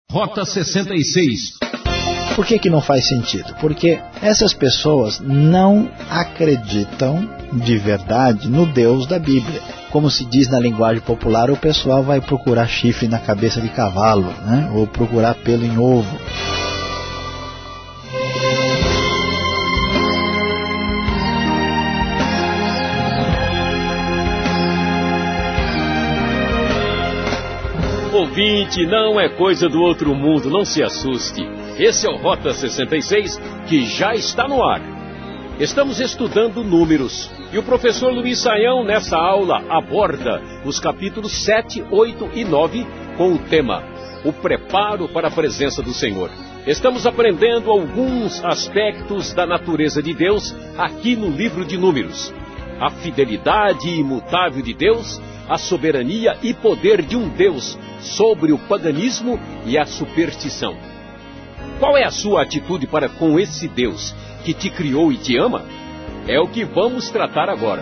Rota 66. Por que não faz sentido? Porque essas pessoas não acreditam de verdade no Deus da Bíblia. Como se diz na linguagem popular, o pessoal vai procurar chifre na cabeça de cavalo, né? Ou procurar pelo em ovo. Ouvinte, não é coisa do outro mundo, não se assuste. Esse é o Rota 66, que já está no ar. Estamos estudando números, e o professor Luiz Saião, nessa aula, aborda os capítulos 7, 8 e 9, com o tema O Preparo para a Presença do Senhor. Estamos aprendendo alguns aspectos da natureza de Deus aqui no livro de Números. A fidelidade imutável de Deus, a soberania e poder de um Deus sobre o paganismo e a superstição. Qual é a sua atitude para com esse Deus que te criou e te ama? É o que vamos tratar agora.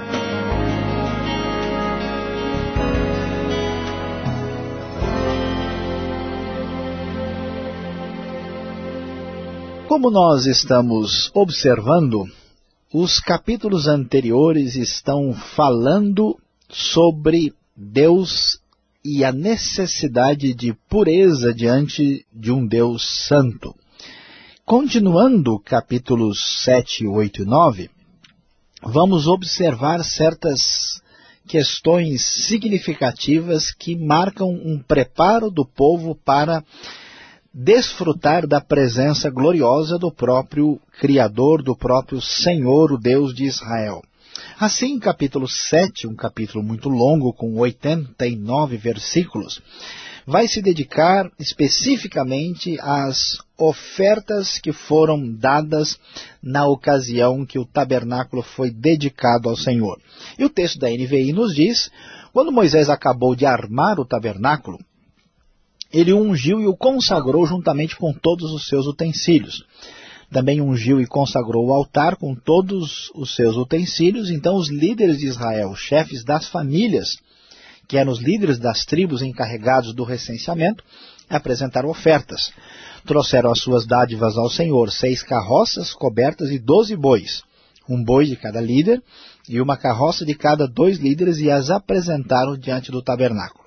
Como nós estamos observando, os capítulos anteriores estão falando sobre Deus e a necessidade de pureza diante de um Deus santo. Continuando capítulos 7, 8 e 9, vamos observar certas questões significativas que marcam um preparo do povo para desfrutar da presença gloriosa do próprio Criador, do próprio Senhor, o Deus de Israel. Assim, capítulo 7, um capítulo muito longo, com 89 versículos, vai se dedicar especificamente às ofertas que foram dadas na ocasião que o tabernáculo foi dedicado ao Senhor. E o texto da NVI nos diz, quando Moisés acabou de armar o tabernáculo, ele o ungiu e o consagrou juntamente com todos os seus utensílios. Também ungiu e consagrou o altar com todos os seus utensílios. Então os líderes de Israel, chefes das famílias, que eram os líderes das tribos encarregados do recenseamento, apresentaram ofertas. Trouxeram as suas dádivas ao Senhor, 6 carroças cobertas e 12 bois, um boi de cada líder e uma carroça de cada 2 líderes, e as apresentaram diante do tabernáculo.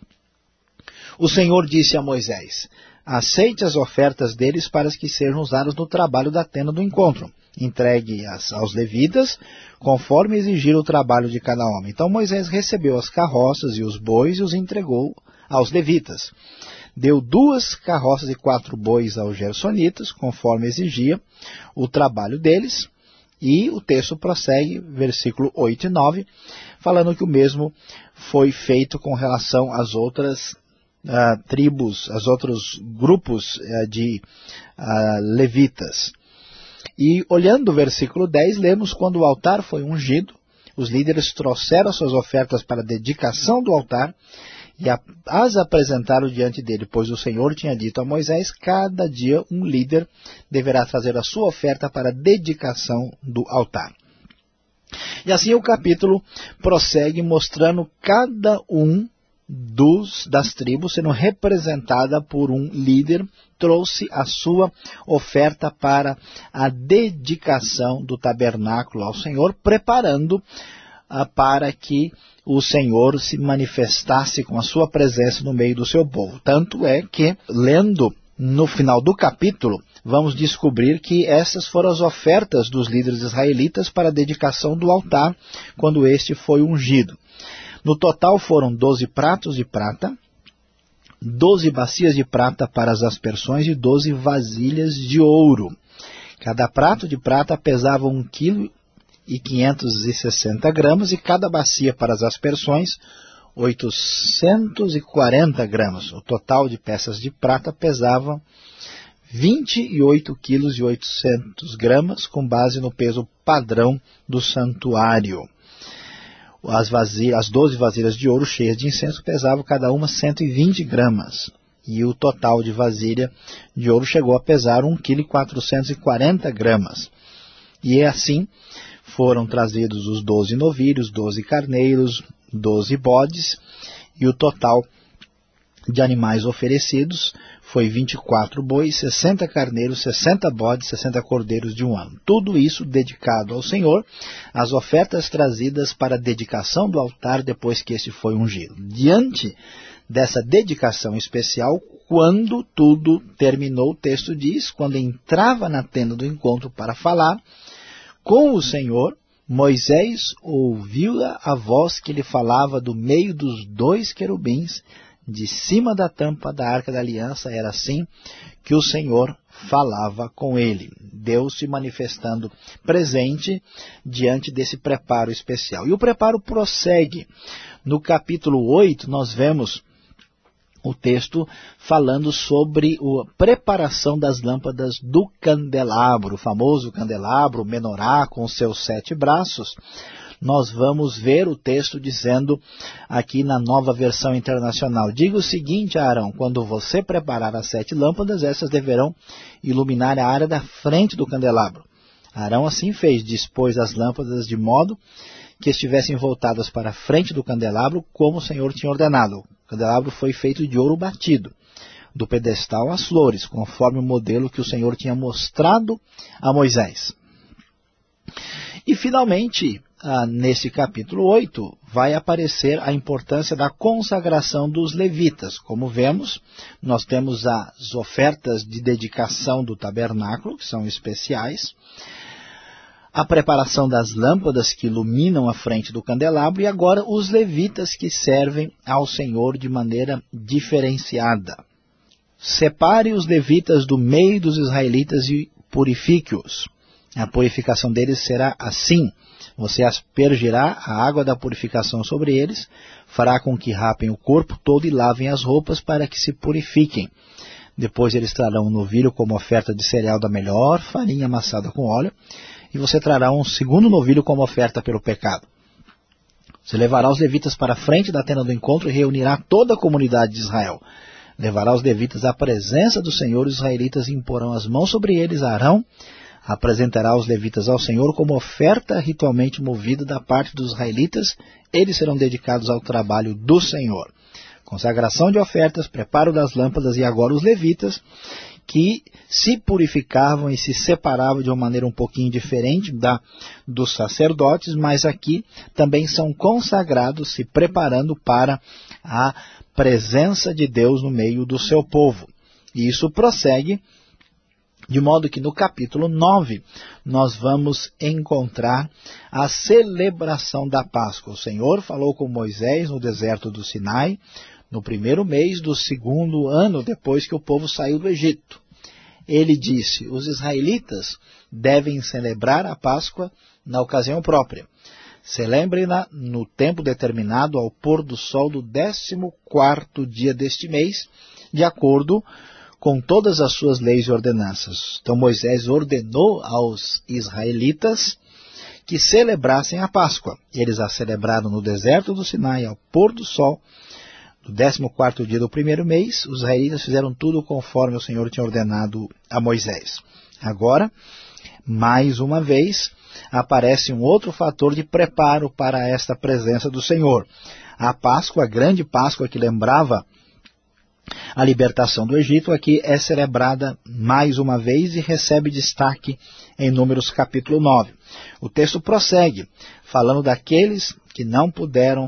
O Senhor disse a Moisés: aceite as ofertas deles para que sejam usadas no trabalho da tenda do encontro. Entregue-as aos levitas, conforme exigir o trabalho de cada homem. Então Moisés recebeu as carroças e os bois e os entregou aos levitas. Deu 2 carroças e 4 bois aos gersonitas, conforme exigia o trabalho deles. E o texto prossegue, versículo 8 e 9, falando que o mesmo foi feito com relação às outras tribos, aos outros grupos de levitas. E olhando o versículo 10, lemos: quando o altar foi ungido, os líderes trouxeram as suas ofertas para a dedicação do altar e as apresentaram diante dele, pois o Senhor tinha dito a Moisés: cada dia um líder deverá trazer a sua oferta para a dedicação do altar. E assim o capítulo prossegue mostrando cada um das tribos sendo representada por um líder, trouxe a sua oferta para a dedicação do tabernáculo ao Senhor, preparando para que o Senhor se manifestasse com a sua presença no meio do seu povo. Tanto é que, lendo no final do capítulo, vamos descobrir que essas foram as ofertas dos líderes israelitas para a dedicação do altar, quando este foi ungido. No total foram 12 pratos de prata, 12 bacias de prata para as aspersões e 12 vasilhas de ouro. Cada prato de prata pesava 1,560 kg e cada bacia para as aspersões 840 gramas. O total de peças de prata pesava 28,8 kg, com base no peso padrão do santuário. As 12 vasilhas de ouro cheias de incenso pesavam cada uma 120 gramas. E o total de vasilha de ouro chegou a pesar 1,440 kg. E assim foram trazidos os 12 novilhos, 12 carneiros, 12 bodes, e o total de animais oferecidos foi 24 bois, 60 carneiros, 60 bodes, 60 cordeiros de um ano. Tudo isso dedicado ao Senhor, as ofertas trazidas para a dedicação do altar depois que este foi ungido. Diante dessa dedicação especial, quando tudo terminou, o texto diz, quando entrava na tenda do encontro para falar com o Senhor, Moisés ouviu a voz que lhe falava do meio dos 2 querubins, de cima da tampa da Arca da Aliança. Era assim que o Senhor falava com ele. Deus se manifestando presente diante desse preparo especial. E o preparo prossegue. No capítulo 8, nós vemos o texto falando sobre a preparação das lâmpadas do candelabro, o famoso candelabro, menorá, com seus 7 braços. Nós vamos ver o texto dizendo aqui na Nova Versão Internacional: diga o seguinte a Arão, quando você preparar as 7 lâmpadas, essas deverão iluminar a área da frente do candelabro. Arão assim fez, dispôs as lâmpadas de modo que estivessem voltadas para a frente do candelabro, como o Senhor tinha ordenado. O candelabro foi feito de ouro batido, do pedestal às flores, conforme o modelo que o Senhor tinha mostrado a Moisés. E finalmente, nesse capítulo 8, vai aparecer a importância da consagração dos levitas. Como vemos, nós temos as ofertas de dedicação do tabernáculo, que são especiais, a preparação das lâmpadas que iluminam a frente do candelabro, e agora os levitas que servem ao Senhor de maneira diferenciada. Separe os levitas do meio dos israelitas e purifique-os. A purificação deles será assim: você aspergirá a água da purificação sobre eles, fará com que rapem o corpo todo e lavem as roupas para que se purifiquem. Depois eles trarão um novilho como oferta de cereal da melhor farinha amassada com óleo, e você trará um segundo novilho como oferta pelo pecado. Você levará os levitas para a frente da tenda do encontro e reunirá toda a comunidade de Israel. Levará os levitas à presença do Senhor, os israelitas imporão as mãos sobre eles. Arão apresentará os levitas ao Senhor como oferta ritualmente movida da parte dos israelitas. Eles serão dedicados ao trabalho do Senhor. Consagração de ofertas, preparo das lâmpadas, e agora os levitas, que se purificavam e se separavam de uma maneira um pouquinho diferente dos sacerdotes, mas aqui também são consagrados, se preparando para a presença de Deus no meio do seu povo. E isso prossegue, de modo que no capítulo 9 nós vamos encontrar a celebração da Páscoa. O Senhor falou com Moisés no deserto do Sinai, no primeiro mês do 2º ano depois que o povo saiu do Egito. Ele disse: os israelitas devem celebrar a Páscoa na ocasião própria. Celebrem-na no tempo determinado ao pôr do sol do 14º dia deste mês, de acordo com todas as suas leis e ordenanças. Então Moisés ordenou aos israelitas que celebrassem a Páscoa. Eles a celebraram no deserto do Sinai ao pôr do sol do 14º dia do primeiro mês. Os israelitas fizeram tudo conforme o Senhor tinha ordenado a Moisés. Agora, mais uma vez, aparece um outro fator de preparo para esta presença do Senhor. A Páscoa, a grande Páscoa que lembrava a libertação do Egito, aqui é celebrada mais uma vez e recebe destaque em Números capítulo 9. O texto prossegue, falando daqueles que não podiam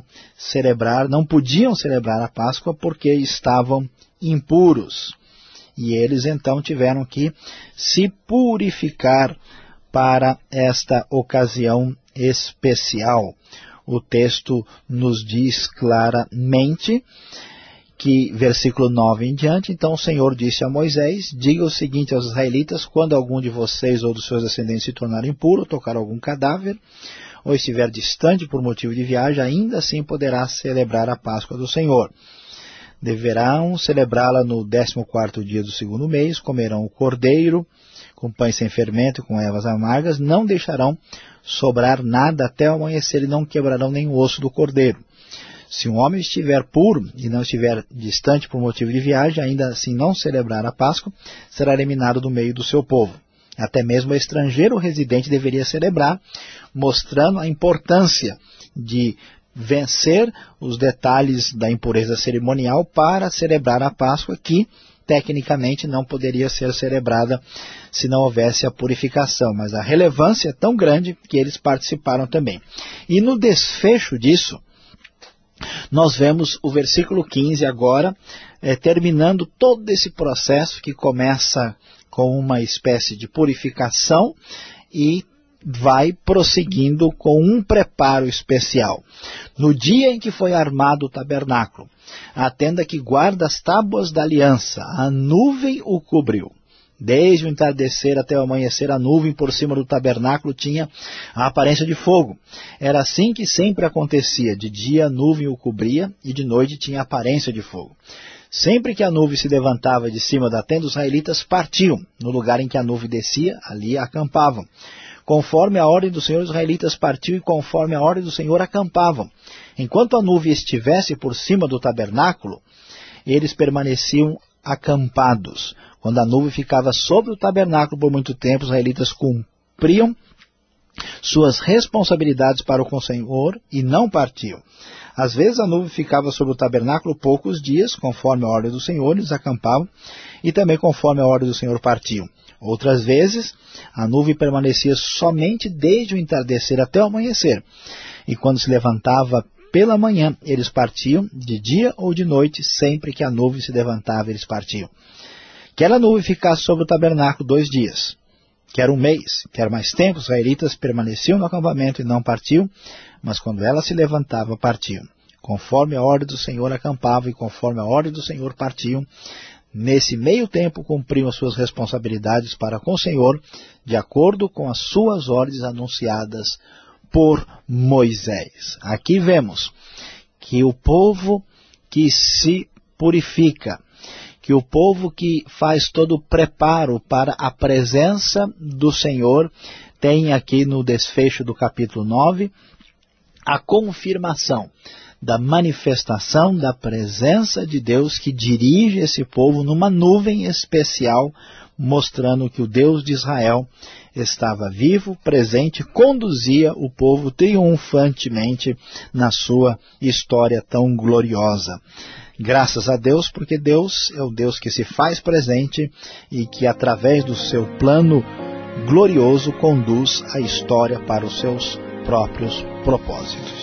celebrar a Páscoa porque estavam impuros. E eles então tiveram que se purificar para esta ocasião especial. O texto nos diz claramente que, versículo 9 em diante, então o Senhor disse a Moisés: diga o seguinte aos israelitas: quando algum de vocês ou dos seus descendentes se tornar impuro, tocar algum cadáver, ou estiver distante por motivo de viagem, ainda assim poderá celebrar a Páscoa do Senhor. Deverão celebrá-la no 14º dia do 2º mês, comerão o cordeiro com pães sem fermento e com ervas amargas, não deixarão sobrar nada até o amanhecer e não quebrarão nem o osso do cordeiro. Se um homem estiver puro e não estiver distante por motivo de viagem, ainda assim não celebrar a Páscoa, será eliminado do meio do seu povo. Até mesmo o estrangeiro residente deveria celebrar, mostrando a importância de vencer os detalhes da impureza cerimonial para celebrar a Páscoa, que tecnicamente não poderia ser celebrada se não houvesse a purificação, mas a relevância é tão grande que eles participaram também. E no desfecho disso, nós vemos o versículo 15 agora, terminando todo esse processo que começa com uma espécie de purificação e vai prosseguindo com um preparo especial. No dia em que foi armado o tabernáculo, a tenda que guarda as tábuas da aliança, a nuvem o cobriu. Desde o entardecer até o amanhecer, a nuvem por cima do tabernáculo tinha a aparência de fogo. Era assim que sempre acontecia. De dia a nuvem o cobria e de noite tinha a aparência de fogo. Sempre que a nuvem se levantava de cima da tenda, os israelitas partiam. No lugar em que a nuvem descia, ali acampavam. Conforme a ordem do Senhor, os israelitas partiam e conforme a ordem do Senhor acampavam. Enquanto a nuvem estivesse por cima do tabernáculo, eles permaneciam acampados. Quando a nuvem ficava sobre o tabernáculo por muito tempo, os israelitas cumpriam suas responsabilidades para com o Senhor e não partiam. Às vezes a nuvem ficava sobre o tabernáculo poucos dias, conforme a ordem do Senhor, eles acampavam, e também conforme a ordem do Senhor partiam. Outras vezes, a nuvem permanecia somente desde o entardecer até o amanhecer. E quando se levantava pela manhã, eles partiam, de dia ou de noite, sempre que a nuvem se levantava, eles partiam. Quer a nuvem ficasse sobre o tabernáculo 2 dias, quer um mês, quer mais tempo, os israelitas permaneciam no acampamento e não partiam, mas quando ela se levantava, partiam. Conforme a ordem do Senhor acampavam e conforme a ordem do Senhor partiam. Nesse meio tempo cumpriam as suas responsabilidades para com o Senhor, de acordo com as suas ordens anunciadas por Moisés. Aqui vemos que o povo que se purifica, que o povo que faz todo o preparo para a presença do Senhor, tem aqui no desfecho do capítulo 9, a confirmação da manifestação da presença de Deus que dirige esse povo numa nuvem especial, mostrando que o Deus de Israel estava vivo, presente, conduzia o povo triunfantemente na sua história tão gloriosa. Graças a Deus, porque Deus é o Deus que se faz presente e que através do seu plano glorioso conduz a história para os seus próprios propósitos.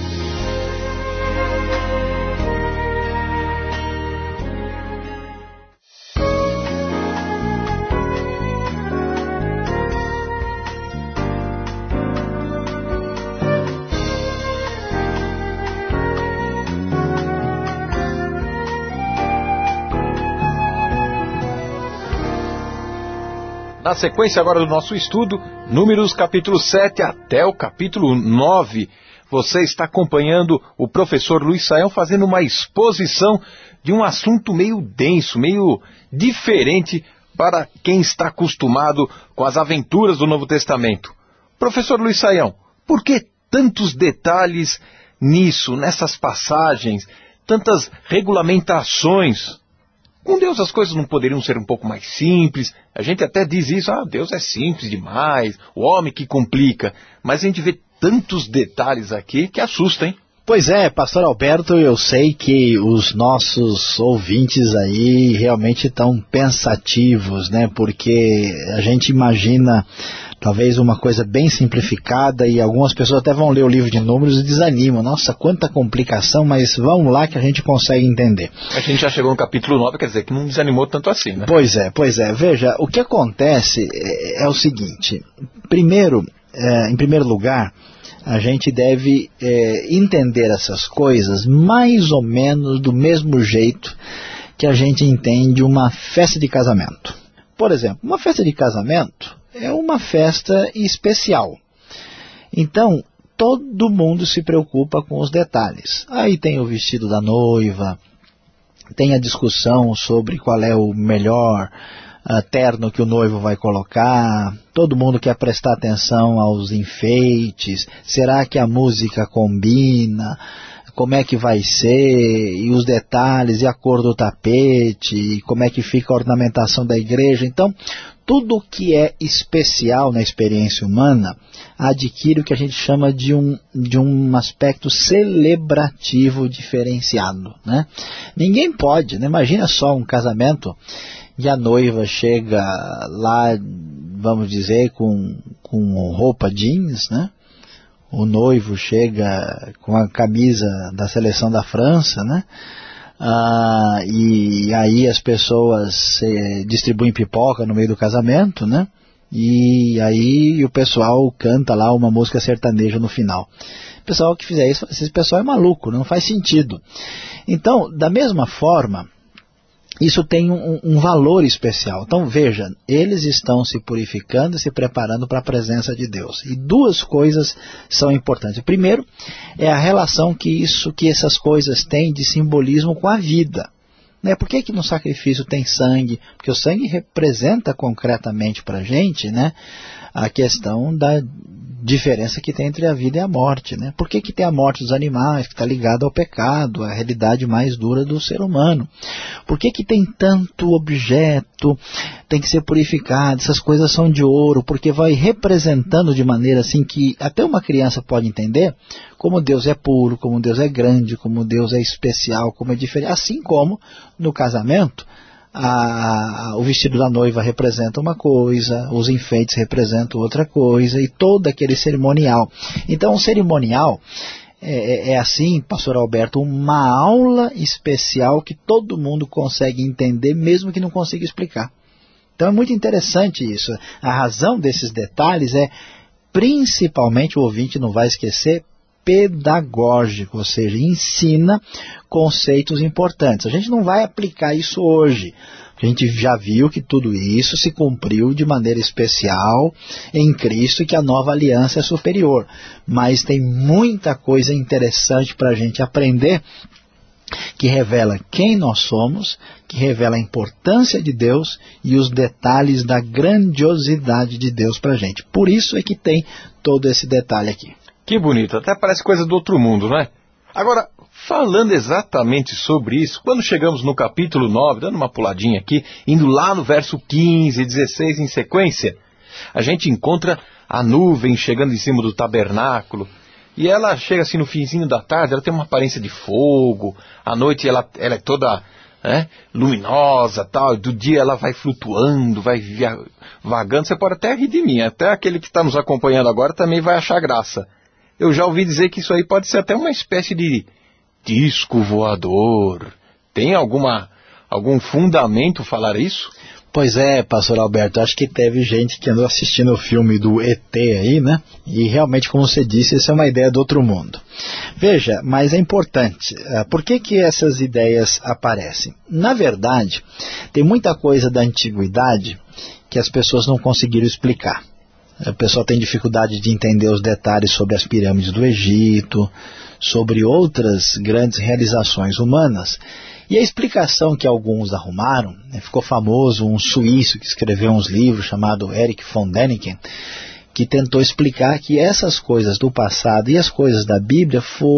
Na sequência agora do nosso estudo, Números capítulo 7 até o capítulo 9, você está acompanhando o professor Luiz Saião fazendo uma exposição de um assunto meio denso, meio diferente para quem está acostumado com as aventuras do Novo Testamento. Professor Luiz Saião, por que tantos detalhes nisso, nessas passagens, tantas regulamentações? Com Deus as coisas não poderiam ser um pouco mais simples? A gente até diz isso, Deus é simples demais, o homem que complica. Mas a gente vê tantos detalhes aqui que assustam, hein? Pois é, pastor Alberto, eu sei que os nossos ouvintes aí realmente estão pensativos, né? Porque a gente imagina talvez uma coisa bem simplificada e algumas pessoas até vão ler o livro de Números e desanimam. Nossa, quanta complicação, mas vamos lá que a gente consegue entender. A gente já chegou no capítulo 9, quer dizer que não desanimou tanto assim, né? Pois é. Veja, o que acontece é o seguinte. Primeiro, em primeiro lugar, a gente deve entender essas coisas mais ou menos do mesmo jeito que a gente entende uma festa de casamento. Por exemplo, uma festa de casamento é uma festa especial. Então, todo mundo se preocupa com os detalhes. Aí tem o vestido da noiva, tem a discussão sobre qual é o melhor terno que o noivo vai colocar, todo mundo quer prestar atenção aos enfeites, será que a música combina, como é que vai ser, e os detalhes, e a cor do tapete, e como é que fica a ornamentação da igreja. Então, tudo que é especial na experiência humana adquire o que a gente chama de um aspecto celebrativo diferenciado, né? Ninguém pode, né? Imagina só um casamento e a noiva chega lá, vamos dizer, com roupa jeans, né? O noivo chega com a camisa da seleção da França, né? E aí as pessoas distribuem pipoca no meio do casamento, né? E aí o pessoal canta lá uma música sertaneja no final. O pessoal que fizer isso, esse pessoal é maluco, não faz sentido. Então, da mesma forma, isso tem um valor especial. Então veja, eles estão se purificando e se preparando para a presença de Deus. E duas coisas são importantes. Primeiro, é a relação que essas coisas têm de simbolismo com a vida. Né? Por que no sacrifício tem sangue? Porque o sangue representa concretamente para a gente, né, a questão da diferença que tem entre a vida e a morte, né? Por que tem a morte dos animais, que está ligada ao pecado, à realidade mais dura do ser humano? Por que tem tanto objeto, tem que ser purificado, essas coisas são de ouro? Porque vai representando de maneira assim que até uma criança pode entender como Deus é puro, como Deus é grande, como Deus é especial, como é diferente. Assim como no casamento, o vestido da noiva representa uma coisa, os enfeites representam outra coisa, e todo aquele cerimonial. Então o cerimonial é assim, pastor Alberto, uma aula especial que todo mundo consegue entender, mesmo que não consiga explicar. Então é muito interessante isso. A razão desses detalhes é, principalmente, o ouvinte não vai esquecer, pedagógico, ou seja, ensina conceitos importantes. A gente não vai aplicar isso hoje. A gente já viu que tudo isso se cumpriu de maneira especial em Cristo e que a nova aliança é superior. Mas tem muita coisa interessante para a gente aprender, que revela quem nós somos, que revela a importância de Deus e os detalhes da grandiosidade de Deus para a gente. Por isso é que tem todo esse detalhe aqui. Que bonito, até parece coisa do outro mundo, não é? Agora, falando exatamente sobre isso, quando chegamos no capítulo 9, dando uma puladinha aqui, indo lá no verso 15 e 16 em sequência, a gente encontra a nuvem chegando em cima do tabernáculo, e ela chega assim no finzinho da tarde, ela tem uma aparência de fogo, à noite ela é toda luminosa, tal, do dia ela vai flutuando, vai vagando. Você pode até rir de mim, até aquele que está nos acompanhando agora também vai achar graça. Eu já ouvi dizer que isso aí pode ser até uma espécie de disco voador. Tem algum fundamento falar isso? Pois é, pastor Alberto, acho que teve gente que andou assistindo o filme do ET aí, né? E realmente, como você disse, essa é uma ideia do outro mundo. Veja, mas é importante. Por que essas ideias aparecem? Na verdade, tem muita coisa da antiguidade que as pessoas não conseguiram explicar. A pessoa tem dificuldade de entender os detalhes sobre as pirâmides do Egito, sobre outras grandes realizações humanas. E a explicação que alguns arrumaram, ficou famoso um suíço que escreveu uns livros chamado Erich von Däniken, que tentou explicar que essas coisas do passado e as coisas da Bíblia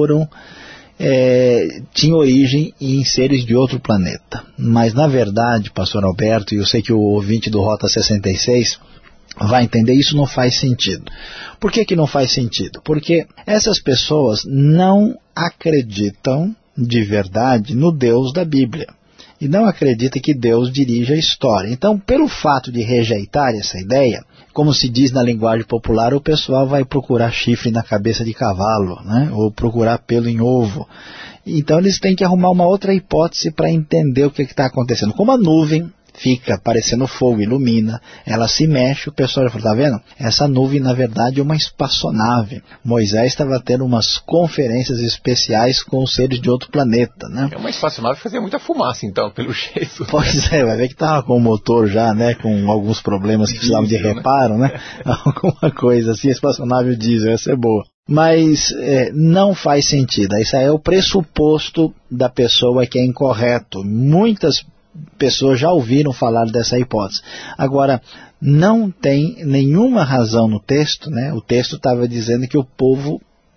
tinham origem em seres de outro planeta. Mas na verdade, pastor Alberto, e eu sei que o ouvinte do Rota 66 vai entender, isso não faz sentido. Por que não faz sentido? Porque essas pessoas não acreditam de verdade no Deus da Bíblia. E não acreditam que Deus dirige a história. Então, pelo fato de rejeitar essa ideia, como se diz na linguagem popular, o pessoal vai procurar chifre na cabeça de cavalo, né? Ou procurar pelo em ovo. Então, eles têm que arrumar uma outra hipótese para entender o que está acontecendo. Como a nuvem fica parecendo fogo, ilumina, ela se mexe, o pessoal já falou, está vendo? Essa nuvem, na verdade, é uma espaçonave. Moisés estava tendo umas conferências especiais com os seres de outro planeta, né? É uma espaçonave que fazia muita fumaça, então, pelo jeito. Pois é, vai ver que estava com o motor já, né, com alguns problemas que precisavam de reparo, né? Alguma coisa assim, a espaçonave o diesel, essa é boa. Mas não faz sentido. Isso aí é o pressuposto da pessoa que é incorreto. Muitas pessoas já ouviram falar dessa hipótese. Agora, não tem nenhuma razão no texto, né? O texto estava dizendo que o povo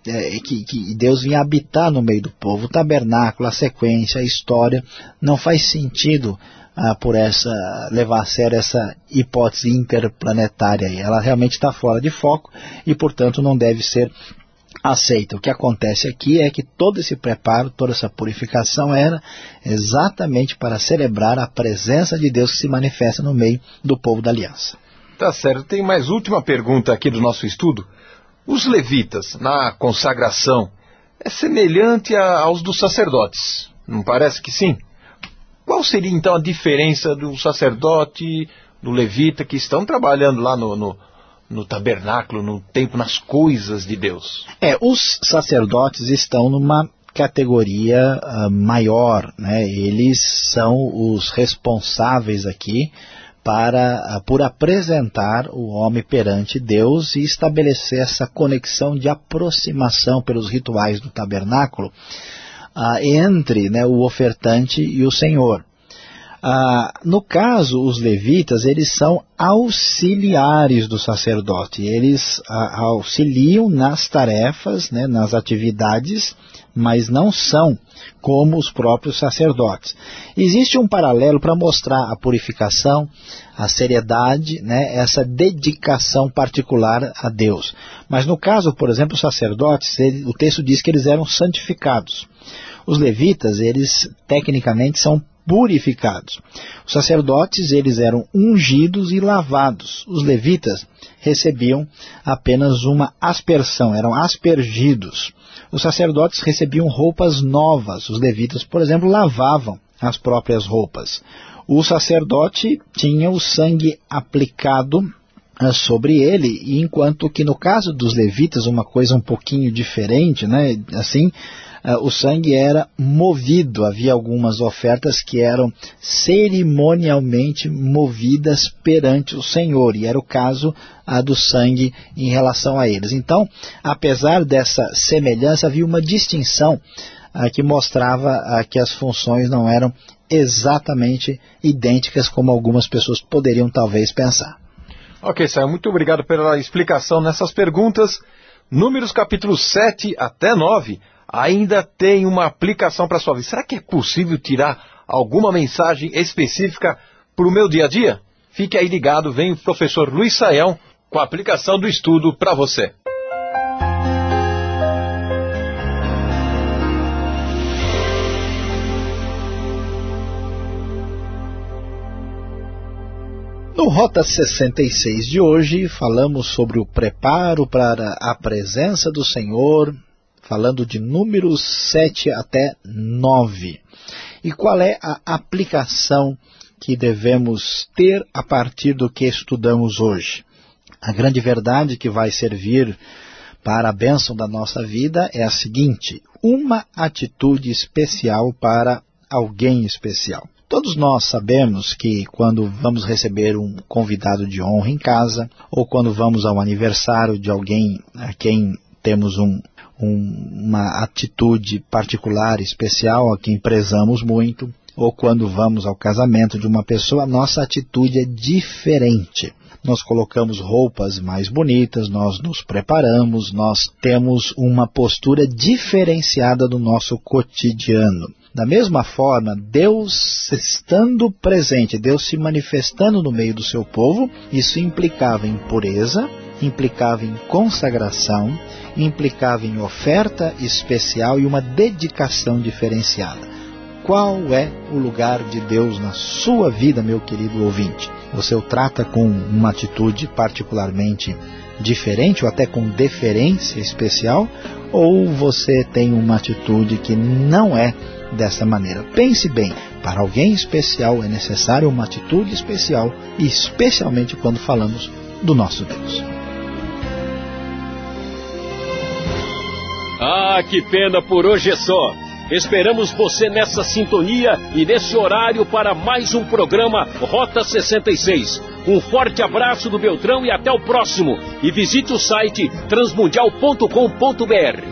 que Deus vinha habitar no meio do povo. O tabernáculo, a sequência, a história, não faz sentido levar a sério essa hipótese interplanetária aí. Ela realmente está fora de foco e, portanto, não deve ser aceita. O que acontece aqui é que todo esse preparo, toda essa purificação era exatamente para celebrar a presença de Deus que se manifesta no meio do povo da aliança. Tá certo. Tem mais última pergunta aqui do nosso estudo. Os levitas, na consagração, é semelhante aos dos sacerdotes? Não parece que sim? Qual seria então a diferença do sacerdote, do levita, que estão trabalhando lá no tabernáculo, no templo, nas coisas de Deus? Os sacerdotes estão numa categoria maior, né? Eles são os responsáveis aqui por apresentar o homem perante Deus e estabelecer essa conexão de aproximação pelos rituais do tabernáculo entre, né, o ofertante e o Senhor. No caso, os levitas, eles são auxiliares do sacerdote. Eles auxiliam nas tarefas, né, nas atividades, mas não são como os próprios sacerdotes. Existe um paralelo para mostrar a purificação, a seriedade, né, essa dedicação particular a Deus. Mas no caso, por exemplo, os sacerdotes, o texto diz que eles eram santificados. Os levitas, eles tecnicamente são purificados. Os sacerdotes, eles eram ungidos e lavados. Os levitas recebiam apenas uma aspersão, eram aspergidos. Os sacerdotes recebiam roupas novas. Os levitas, por exemplo, lavavam as próprias roupas. O sacerdote tinha o sangue aplicado sobre ele, enquanto que no caso dos levitas, uma coisa um pouquinho diferente, né? Assim, o sangue era movido. Havia algumas ofertas que eram cerimonialmente movidas perante o Senhor, e era o caso do sangue em relação a eles. Então, apesar dessa semelhança, havia uma distinção que mostrava que as funções não eram exatamente idênticas como algumas pessoas poderiam talvez pensar. Ok, Sayão, muito obrigado pela explicação nessas perguntas. Números capítulo 7 até 9 ainda tem uma aplicação para a sua vida. Será que é possível tirar alguma mensagem específica para o meu dia a dia? Fique aí ligado, vem o professor Luiz Sayão com a aplicação do estudo para você. No Rota 66 de hoje, falamos sobre o preparo para a presença do Senhor, falando de Números 7 até 9. E qual é a aplicação que devemos ter a partir do que estudamos hoje? A grande verdade que vai servir para a bênção da nossa vida é a seguinte: uma atitude especial para alguém especial. Todos nós sabemos que quando vamos receber um convidado de honra em casa, ou quando vamos ao aniversário de alguém a quem temos uma atitude particular, especial, a quem prezamos muito, ou quando vamos ao casamento de uma pessoa, nossa atitude é diferente. Nós colocamos roupas mais bonitas, nós nos preparamos, nós temos uma postura diferenciada do nosso cotidiano. Da mesma forma, Deus estando presente, Deus se manifestando no meio do seu povo, isso implicava em pureza, implicava em consagração, implicava em oferta especial e uma dedicação diferenciada. Qual é o lugar de Deus na sua vida, meu querido ouvinte? Você o trata com uma atitude particularmente diferente ou até com deferência especial? Ou você tem uma atitude que não é dessa maneira? Pense bem, para alguém especial é necessário uma atitude especial, e especialmente quando falamos do nosso Deus. Ah, que pena, por hoje é só. Esperamos você nessa sintonia e nesse horário para mais um programa Rota 66. Um forte abraço do Beltrão e até o próximo. E visite o site transmundial.com.br.